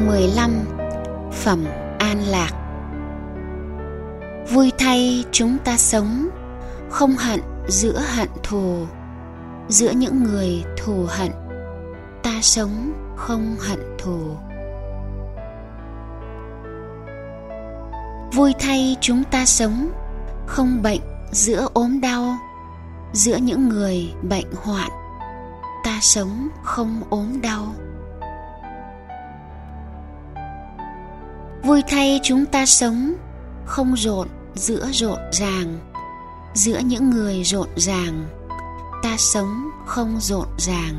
Chương 15. Phẩm an lạc. Vui thay chúng ta sống, không hận giữa hận thù. Giữa những người thù hận, ta sống không hận thù. Vui thay chúng ta sống, không bệnh giữa ốm đau. Giữa những người bệnh hoạn, ta sống không ốm đau. Vui thay chúng ta sống, không rộn giữa rộn ràng. Giữa những người rộn ràng, ta sống không rộn ràng.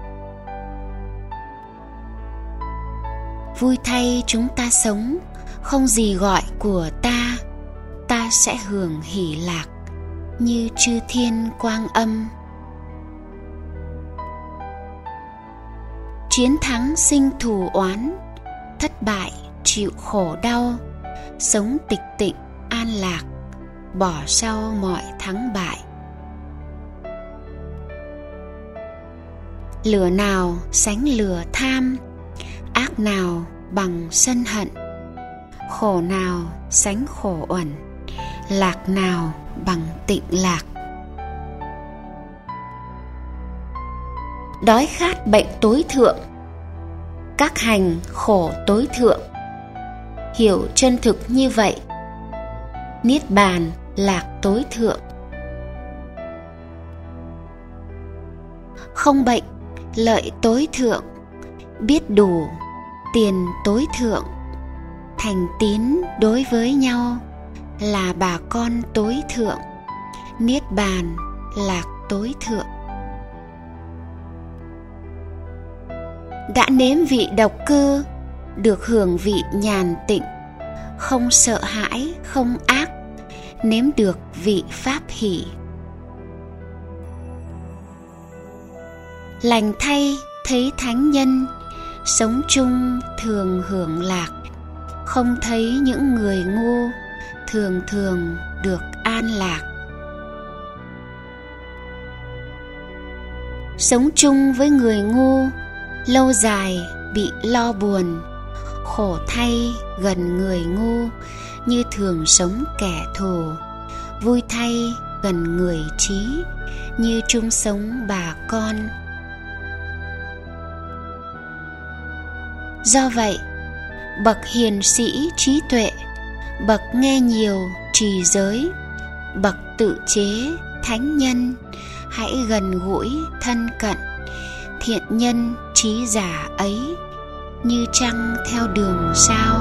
Vui thay chúng ta sống, không gì gọi của ta. Ta sẽ hưởng hỷ lạc như chư thiên quang âm. Chiến thắng sinh thù oán, thất bại chịu khổ đau. Sống tịch tịnh an lạc, bỏ sau mọi thắng bại. Lửa nào sánh lửa tham, ác nào bằng sân hận. Khổ nào sánh khổ uẩn, lạc nào bằng tịnh lạc. Đói khát bệnh tối thượng, các hành khổ tối thượng. Hiểu chân thực như vậy, niết bàn lạc tối thượng. Không bệnh lợi tối thượng, biết đủ tiền tối thượng. Thành tín đối với nhau là bà con tối thượng, niết bàn lạc tối thượng. Đã nếm vị độc cư, được hưởng vị nhàn tịnh. Không sợ hãi, không ác, nếm được vị pháp hỷ. Lành thay thấy thánh nhân, sống chung thường hưởng lạc. Không thấy những người ngu, thường thường được an lạc. Sống chung với người ngu, lâu dài bị lo buồn. Khổ thay gần người ngu, như thường sống kẻ thù. Vui thay gần người trí, như chung sống bà con. Do vậy, bậc hiền sĩ trí tuệ, bậc nghe nhiều trì giới, bậc tự chế thánh nhân, hãy gần gũi thân cận. Thiện nhân trí giả ấy, như trăng theo đường sao.